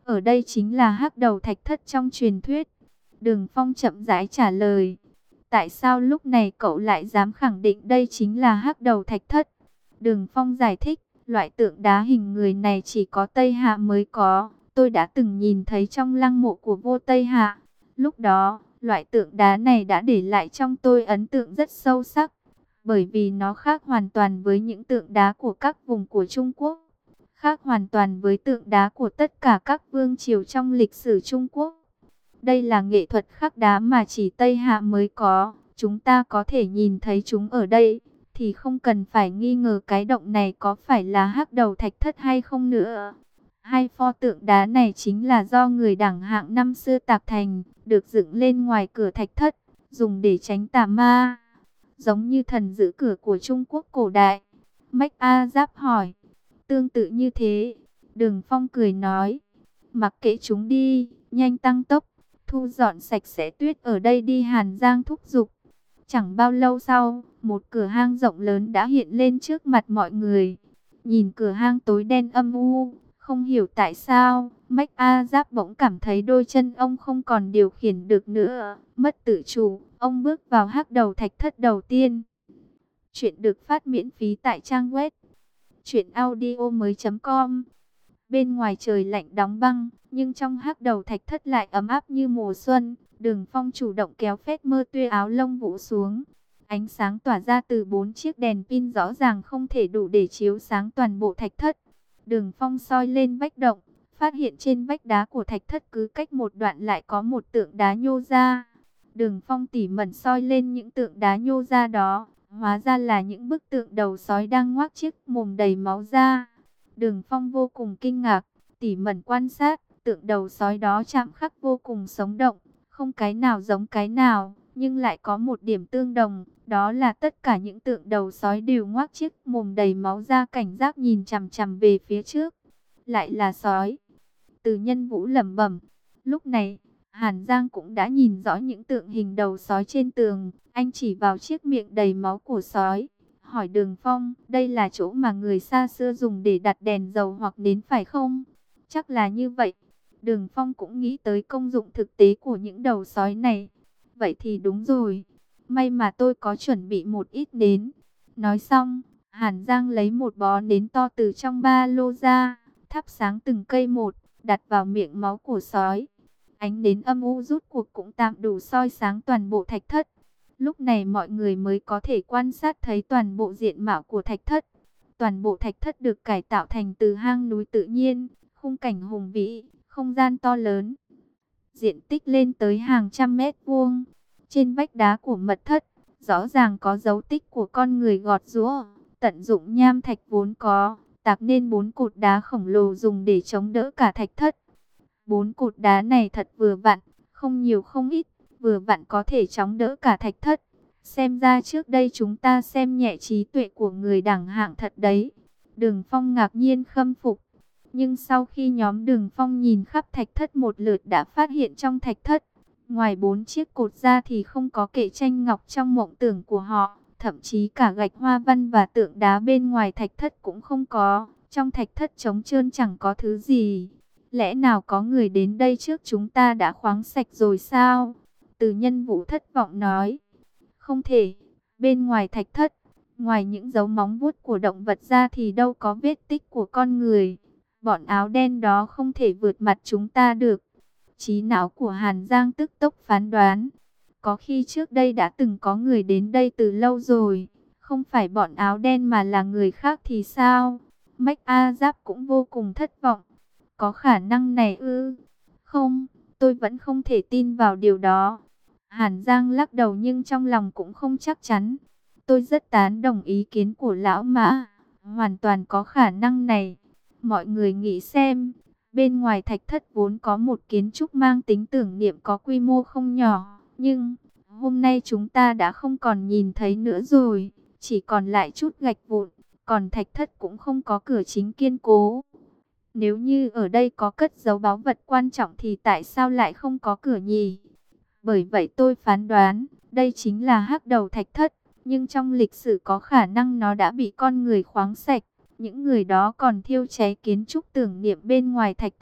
ở đây chính là hắc đầu thạch thất trong truyền thuyết. Đường Phong chậm rãi trả lời. Tại sao lúc này cậu lại dám khẳng định đây chính là hắc đầu thạch thất? Đường Phong giải thích, loại tượng đá hình người này chỉ có Tây Hạ mới có. Tôi đã từng nhìn thấy trong lăng mộ của vua Tây Hạ. Lúc đó, loại tượng đá này đã để lại trong tôi ấn tượng rất sâu sắc. Bởi vì nó khác hoàn toàn với những tượng đá của các vùng của Trung Quốc. Khác hoàn toàn với tượng đá của tất cả các vương triều trong lịch sử Trung Quốc. Đây là nghệ thuật khắc đá mà chỉ Tây Hạ mới có. Chúng ta có thể nhìn thấy chúng ở đây, thì không cần phải nghi ngờ cái động này có phải là hắc đầu thạch thất hay không nữa. Hai pho tượng đá này chính là do người đẳng hạng năm xưa tạc thành, được dựng lên ngoài cửa thạch thất, dùng để tránh tà ma. Giống như thần giữ cửa của Trung Quốc cổ đại. Mách A Giáp hỏi. Tương tự như thế. Đường Phong cười nói. Mặc kệ chúng đi, nhanh tăng tốc, thu dọn sạch sẽ tuyết ở đây đi, Hàn Giang thúc giục. Chẳng bao lâu sau, một cửa hang rộng lớn đã hiện lên trước mặt mọi người. Nhìn cửa hang tối đen âm u, không hiểu tại sao, Mách A Giáp bỗng cảm thấy đôi chân ông không còn điều khiển được nữa, mất tự chủ. Ông bước vào hắc đầu thạch thất đầu tiên. Chuyện được phát miễn phí tại trang web truyện audio mới chấm com. Bên ngoài trời lạnh đóng băng, nhưng trong hắc đầu thạch thất lại ấm áp như mùa xuân. Đường Phong chủ động kéo phét mơ tuê áo lông vũ xuống. Ánh sáng tỏa ra từ bốn chiếc đèn pin rõ ràng không thể đủ để chiếu sáng toàn bộ thạch thất. Đường Phong soi lên vách động, phát hiện trên vách đá của thạch thất cứ cách một đoạn lại có một tượng đá nhô ra. Đường Phong tỉ mẩn soi lên những tượng đá nhô ra đó, hóa ra là những bức tượng đầu sói đang ngoác chiếc mồm đầy máu ra. Đường Phong vô cùng kinh ngạc, tỉ mẩn quan sát, tượng đầu sói đó chạm khắc vô cùng sống động, không cái nào giống cái nào, nhưng lại có một điểm tương đồng, đó là tất cả những tượng đầu sói đều ngoác chiếc mồm đầy máu ra, cảnh giác nhìn chằm chằm về phía trước. Lại là sói. Từ Nhân Vũ lẩm bẩm. Lúc này, Hàn Giang cũng đã nhìn rõ những tượng hình đầu sói trên tường. Anh chỉ vào chiếc miệng đầy máu của sói, hỏi Đường Phong, đây là chỗ mà người xa xưa dùng để đặt đèn dầu hoặc nến phải không? Chắc là như vậy. Đường Phong cũng nghĩ tới công dụng thực tế của những đầu sói này. Vậy thì đúng rồi. May mà tôi có chuẩn bị một ít nến. Nói xong, Hàn Giang lấy một bó nến to từ trong ba lô ra, thắp sáng từng cây một, đặt vào miệng máu của sói. Ánh nến âm u rút cuộc cũng tạm đủ soi sáng toàn bộ thạch thất. Lúc này mọi người mới có thể quan sát thấy toàn bộ diện mạo của thạch thất. Toàn bộ thạch thất được cải tạo thành từ hang núi tự nhiên, khung cảnh hùng vĩ, không gian to lớn. Diện tích lên tới hàng trăm mét vuông. Trên vách đá của mật thất, rõ ràng có dấu tích của con người gọt giũa, tận dụng nham thạch vốn có, tạc nên bốn cột đá khổng lồ dùng để chống đỡ cả thạch thất. Bốn cột đá này thật vừa vặn, không nhiều không ít, vừa vặn có thể chống đỡ cả thạch thất. Xem ra trước đây chúng ta xem nhẹ trí tuệ của người đẳng hạng thật đấy. Đường Phong ngạc nhiên khâm phục. Nhưng sau khi nhóm Đường Phong nhìn khắp thạch thất một lượt đã phát hiện trong thạch thất, ngoài bốn chiếc cột ra thì không có kệ tranh ngọc trong mộng tưởng của họ. Thậm chí cả gạch hoa văn và tượng đá bên ngoài thạch thất cũng không có. Trong thạch thất trống trơn chẳng có thứ gì. Lẽ nào có người đến đây trước chúng ta đã khoáng sạch rồi sao? Từ Nhân Vũ thất vọng nói. Không thể. Bên ngoài thạch thất, ngoài những dấu móng vuốt của động vật ra thì đâu có vết tích của con người. Bọn áo đen đó không thể vượt mặt chúng ta được. Trí não của Hàn Giang tức tốc phán đoán. Có khi trước đây đã từng có người đến đây từ lâu rồi. Không phải bọn áo đen mà là người khác thì sao? Mách A Giáp cũng vô cùng thất vọng. Có khả năng này ư? Không, tôi vẫn không thể tin vào điều đó. Hàn Giang lắc đầu nhưng trong lòng cũng không chắc chắn. Tôi rất tán đồng ý kiến của lão Mã. Hoàn toàn có khả năng này. Mọi người nghĩ xem. Bên ngoài thạch thất vốn có một kiến trúc mang tính tưởng niệm có quy mô không nhỏ. Nhưng hôm nay chúng ta đã không còn nhìn thấy nữa rồi. Chỉ còn lại chút gạch vụn. Còn thạch thất cũng không có cửa chính kiên cố. Nếu như ở đây có cất giấu báu vật quan trọng thì tại sao lại không có cửa nhỉ? Bởi vậy tôi phán đoán, đây chính là hắc đầu thạch thất. Nhưng trong lịch sử có khả năng nó đã bị con người khoáng sạch. Những người đó còn thiêu cháy kiến trúc tưởng niệm bên ngoài thạch thất.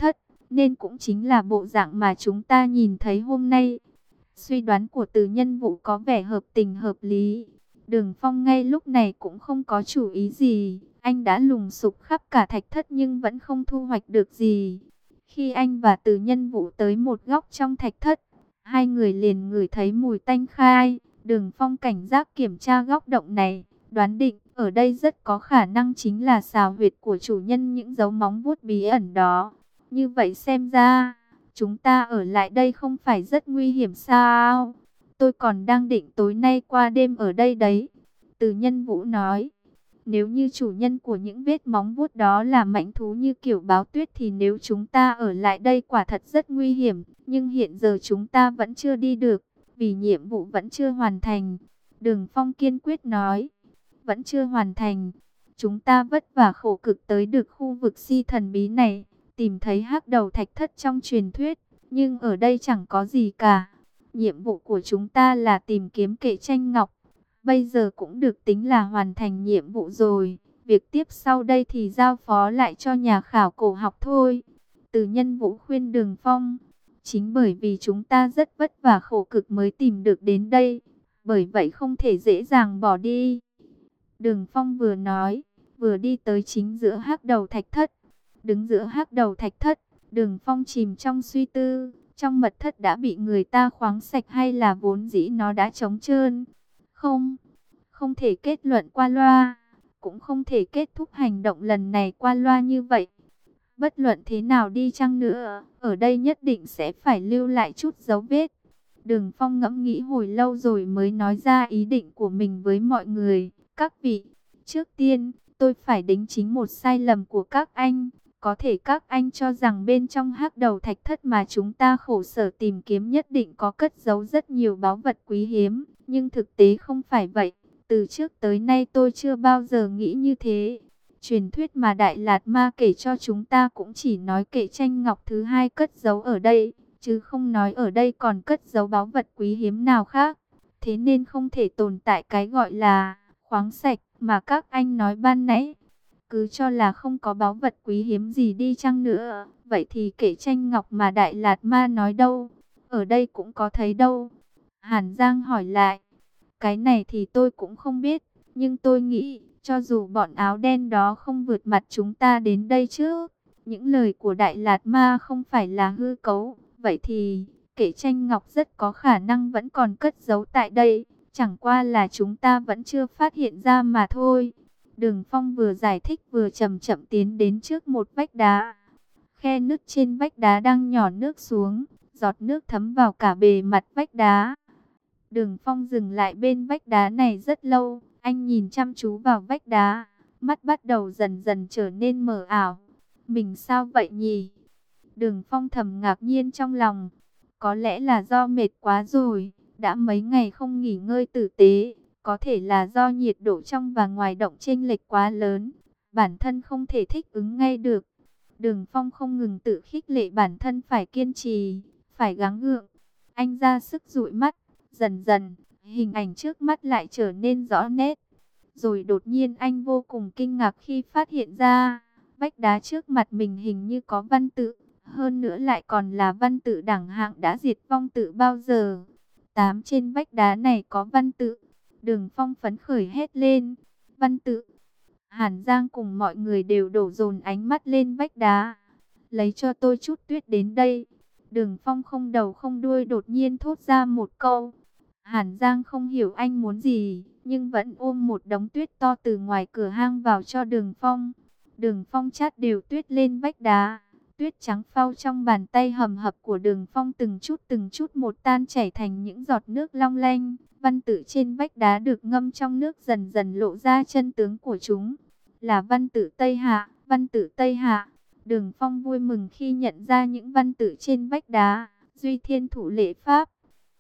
nên cũng chính là bộ dạng mà chúng ta nhìn thấy hôm nay. Suy đoán của Từ Nhân Vũ có vẻ hợp tình hợp lý. Đường Phong ngay lúc này cũng không có chủ ý gì. Anh đã lùng sục khắp cả thạch thất nhưng vẫn không thu hoạch được gì. Khi anh và Từ Nhân Vũ tới một góc trong thạch thất, hai người liền ngửi thấy mùi tanh khai. Đường Phong cảnh giác kiểm tra góc động này, đoán định ở đây rất có khả năng chính là xào huyệt của chủ nhân những dấu móng vuốt bí ẩn đó. Như vậy xem ra, chúng ta ở lại đây không phải rất nguy hiểm sao? Tôi còn đang định tối nay qua đêm ở đây đấy. Từ Nhân Vũ nói, nếu như chủ nhân của những vết móng vuốt đó là mãnh thú như kiểu báo tuyết thì nếu chúng ta ở lại đây quả thật rất nguy hiểm. Nhưng hiện giờ chúng ta vẫn chưa đi được, vì nhiệm vụ vẫn chưa hoàn thành. Đường Phong kiên quyết nói, vẫn chưa hoàn thành. Chúng ta vất vả khổ cực tới được khu vực si thần bí này, tìm thấy hắc đầu thạch thất trong truyền thuyết, nhưng ở đây chẳng có gì cả. Nhiệm vụ của chúng ta là tìm kiếm kệ tranh ngọc. Bây giờ cũng được tính là hoàn thành nhiệm vụ rồi. Việc tiếp sau đây thì giao phó lại cho nhà khảo cổ học thôi. Từ Nhân Vũ khuyên Đường Phong, chính bởi vì chúng ta rất vất vả khổ cực mới tìm được đến đây, bởi vậy không thể dễ dàng bỏ đi. Đường Phong vừa nói, vừa đi tới chính giữa hắc đầu thạch thất. Đứng giữa hắc đầu thạch thất, Đường Phong chìm trong suy tư, trong mật thất đã bị người ta khoáng sạch hay là vốn dĩ nó đã trống trơn. Không, không thể kết luận qua loa, cũng không thể kết thúc hành động lần này qua loa như vậy. Bất luận thế nào đi chăng nữa, ở đây nhất định sẽ phải lưu lại chút dấu vết. Đường Phong ngẫm nghĩ hồi lâu rồi mới nói ra ý định của mình với mọi người. Các vị, trước tiên, tôi phải đính chính một sai lầm của các anh. Có thể các anh cho rằng bên trong hắc đầu thạch thất mà chúng ta khổ sở tìm kiếm nhất định có cất giấu rất nhiều báu vật quý hiếm. Nhưng thực tế không phải vậy. Từ trước tới nay tôi chưa bao giờ nghĩ như thế. Truyền thuyết mà Đại Lạt Ma kể cho chúng ta cũng chỉ nói kệ tranh ngọc thứ hai cất giấu ở đây, chứ không nói ở đây còn cất giấu báu vật quý hiếm nào khác. Thế nên không thể tồn tại cái gọi là khoáng sạch mà các anh nói ban nãy. Cứ cho là không có báu vật quý hiếm gì đi chăng nữa, vậy thì kệ tranh ngọc mà Đại Lạt Ma nói đâu? Ở đây cũng có thấy đâu? Hàn Giang hỏi lại. Cái này thì tôi cũng không biết, nhưng tôi nghĩ, cho dù bọn áo đen đó không vượt mặt chúng ta đến đây chứ, những lời của Đại Lạt Ma không phải là hư cấu, vậy thì kệ tranh ngọc rất có khả năng vẫn còn cất giấu tại đây, chẳng qua là chúng ta vẫn chưa phát hiện ra mà thôi. Đường Phong vừa giải thích vừa chậm chậm tiến đến trước một vách đá. Khe nứt trên vách đá đang nhỏ nước xuống, giọt nước thấm vào cả bề mặt vách đá. Đường Phong dừng lại bên vách đá này rất lâu, anh nhìn chăm chú vào vách đá, mắt bắt đầu dần dần trở nên mờ ảo. Mình sao vậy nhỉ? Đường Phong thầm ngạc nhiên trong lòng, có lẽ là do mệt quá rồi, đã mấy ngày không nghỉ ngơi tử tế, có thể là do nhiệt độ trong và ngoài động chênh lệch quá lớn, bản thân không thể thích ứng ngay được. Đường Phong không ngừng tự khích lệ bản thân phải kiên trì, phải gắng gượng. Anh ra sức dụi mắt. Dần dần, hình ảnh trước mắt lại trở nên rõ nét. Rồi đột nhiên anh vô cùng kinh ngạc khi phát hiện ra, vách đá trước mặt mình hình như có văn tự. Hơn nữa lại còn là văn tự đẳng hạng đã diệt vong tự bao giờ. Tám trên vách đá này có văn tự. Đường Phong phấn khởi hét lên. Văn tự. Hàn Giang cùng mọi người đều đổ dồn ánh mắt lên vách đá. Lấy cho tôi chút tuyết đến đây. Đường Phong không đầu không đuôi đột nhiên thốt ra một câu. Hàn Giang không hiểu anh muốn gì, nhưng vẫn ôm một đống tuyết to từ ngoài cửa hang vào cho Đường Phong. Đường Phong chát đều tuyết lên vách đá. Tuyết trắng phau trong bàn tay hầm hập của Đường Phong từng chút từng chút một tan chảy thành những giọt nước long lanh. Văn tự trên vách đá được ngâm trong nước dần dần lộ ra chân tướng của chúng. Là văn tự Tây Hạ, văn tự Tây Hạ. Đường Phong vui mừng khi nhận ra những văn tự trên vách đá. Duy Thiên Thủ Lễ Pháp,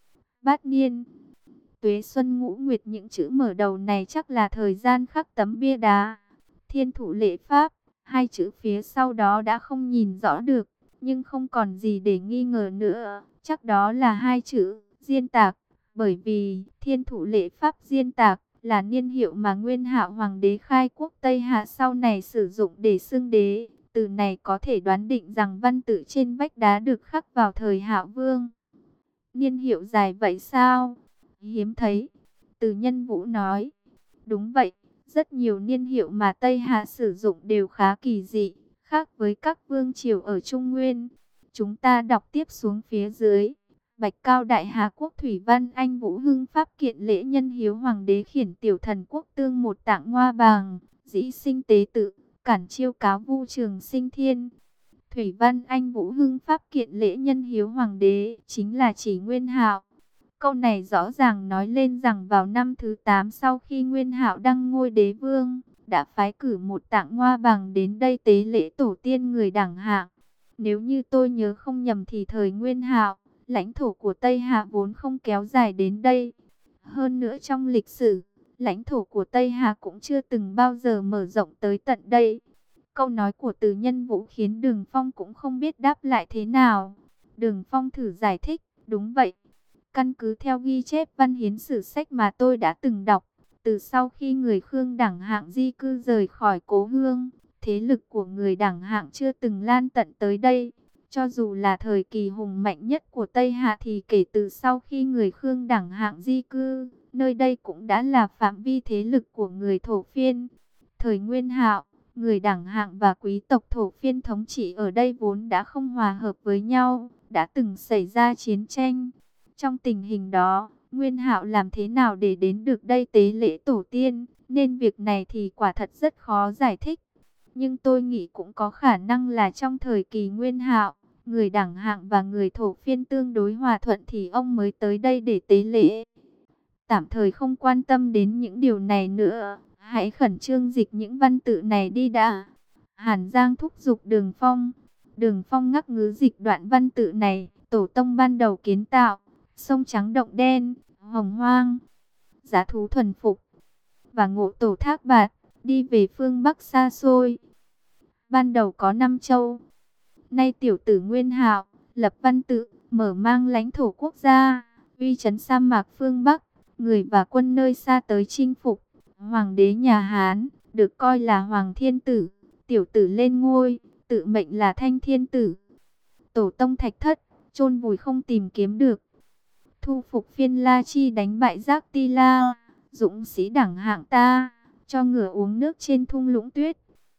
Bát Niên, Tuế Xuân Ngũ Nguyệt, những chữ mở đầu này chắc là thời gian khắc tấm bia đá. Thiên Thủ Lễ Pháp, hai chữ phía sau đó đã không nhìn rõ được, nhưng không còn gì để nghi ngờ nữa, chắc đó là hai chữ Diên Tạc, bởi vì Thiên Thủ Lễ Pháp Diên Tạc là niên hiệu mà Nguyên Hạo Hoàng đế khai quốc Tây Hạ sau này sử dụng để xưng đế. từ này có thể đoán định rằng văn tự trên vách đá được khắc vào thời Hạo Vương. Niên hiệu dài vậy sao? Hiếm thấy. Từ Nhân Vũ nói. Đúng vậy, rất nhiều niên hiệu mà Tây Hạ sử dụng đều khá kỳ dị, khác với các vương triều ở Trung Nguyên. Chúng ta đọc tiếp xuống phía dưới. Bạch Cao Đại Hà Quốc Thủy Văn Anh Vũ Hưng Pháp Kiện Lễ Nhân Hiếu Hoàng đế khiển tiểu thần quốc tương một tạng ngoa bàng, dĩ sinh tế tự, cản chiêu cáo vu trường sinh thiên. Thủy Văn Anh Vũ Hưng Pháp Kiện Lễ Nhân Hiếu Hoàng đế chính là chỉ Nguyên Hạo. Câu này rõ ràng nói lên rằng vào năm thứ tám sau khi Nguyên Hạo đăng ngôi đế vương, đã phái cử một tạng ngoa bàng đến đây tế lễ tổ tiên người đẳng hạng. Nếu như tôi nhớ không nhầm thì thời Nguyên Hạo, lãnh thổ của Tây Hạ vốn không kéo dài đến đây. Hơn nữa trong lịch sử, lãnh thổ của Tây Hạ cũng chưa từng bao giờ mở rộng tới tận đây. Câu nói của Từ Nhân Vũ khiến Đường Phong cũng không biết đáp lại thế nào. Đường Phong thử giải thích, đúng vậy. Căn cứ theo ghi chép văn hiến sử sách mà tôi đã từng đọc, từ sau khi người Khương đẳng hạng di cư rời khỏi cố hương, thế lực của người đẳng hạng chưa từng lan tận tới đây. Cho dù là thời kỳ hùng mạnh nhất của Tây Hạ thì kể từ sau khi người Khương đẳng hạng di cư, nơi đây cũng đã là phạm vi thế lực của người Thổ Phiên. Thời Nguyên Hạo, người đẳng hạng và quý tộc Thổ Phiên thống trị ở đây vốn đã không hòa hợp với nhau, đã từng xảy ra chiến tranh. Trong tình hình đó, Nguyên Hạo làm thế nào để đến được đây tế lễ tổ tiên, nên việc này thì quả thật rất khó giải thích. Nhưng tôi nghĩ cũng có khả năng là trong thời kỳ Nguyên Hạo, người đẳng hạng và người Thổ Phiên tương đối hòa thuận thì ông mới tới đây để tế lễ. Tạm thời không quan tâm đến những điều này nữa, hãy khẩn trương dịch những văn tự này đi đã. Hàn Giang thúc giục Đường Phong. Đường Phong ngắc ngứ dịch đoạn văn tự này, tổ tông ban đầu kiến tạo, sông trắng động đen, hồng hoang, giá thú thuần phục, và ngộ tổ thác bạt, đi về phương Bắc xa xôi. Ban đầu có năm châu. Nay tiểu tử Nguyên Hạo lập văn tự, mở mang lãnh thổ quốc gia, uy chấn sa mạc phương Bắc, người và quân nơi xa tới chinh phục. Hoàng đế nhà Hán, được coi là Hoàng Thiên Tử, tiểu tử lên ngôi, tự mệnh là Thanh Thiên Tử. Tổ tông Thạch Thất, chôn vùi không tìm kiếm được. Thu phục Phiên La Chi đánh bại Giác Ti La, dũng sĩ đẳng hạng ta, cho ngựa uống nước trên thung lũng tuyết.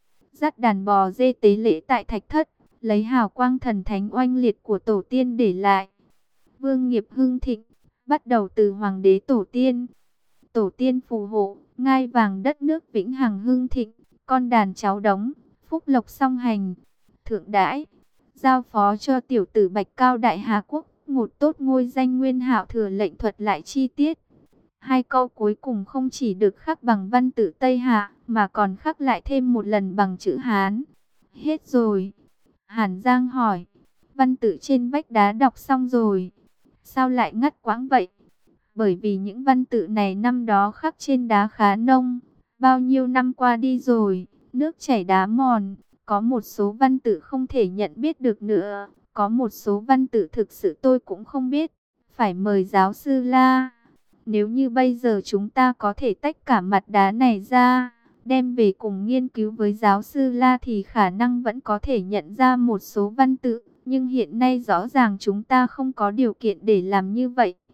Dắt đàn bò dê tế lễ tại Thạch Thất, lấy hào quang thần thánh oanh liệt của tổ tiên để lại. Vương nghiệp hưng thịnh, bắt đầu từ hoàng đế tổ tiên. Tổ tiên phù hộ, ngai vàng đất nước vĩnh hằng hưng thịnh, con đàn cháu đống, phúc lộc song hành. Thượng đãi, giao phó cho tiểu tử Bạch Cao Đại Hà Quốc, ngột tốt ngôi danh Nguyên Hạo thừa lệnh thuật lại chi tiết. Hai câu cuối cùng không chỉ được khắc bằng văn tự Tây Hạ, mà còn khắc lại thêm một lần bằng chữ Hán. Hết rồi. Hàn Giang hỏi, văn tự trên vách đá đọc xong rồi, sao lại ngắt quãng vậy? Bởi vì những văn tự này năm đó khắc trên đá khá nông, bao nhiêu năm qua đi rồi, nước chảy đá mòn, có một số văn tự không thể nhận biết được nữa, có một số văn tự thực sự tôi cũng không biết, phải mời giáo sư La. Nếu như bây giờ chúng ta có thể tách cả mặt đá này ra, đem về cùng nghiên cứu với giáo sư La thì khả năng vẫn có thể nhận ra một số văn tự, nhưng hiện nay rõ ràng chúng ta không có điều kiện để làm như vậy.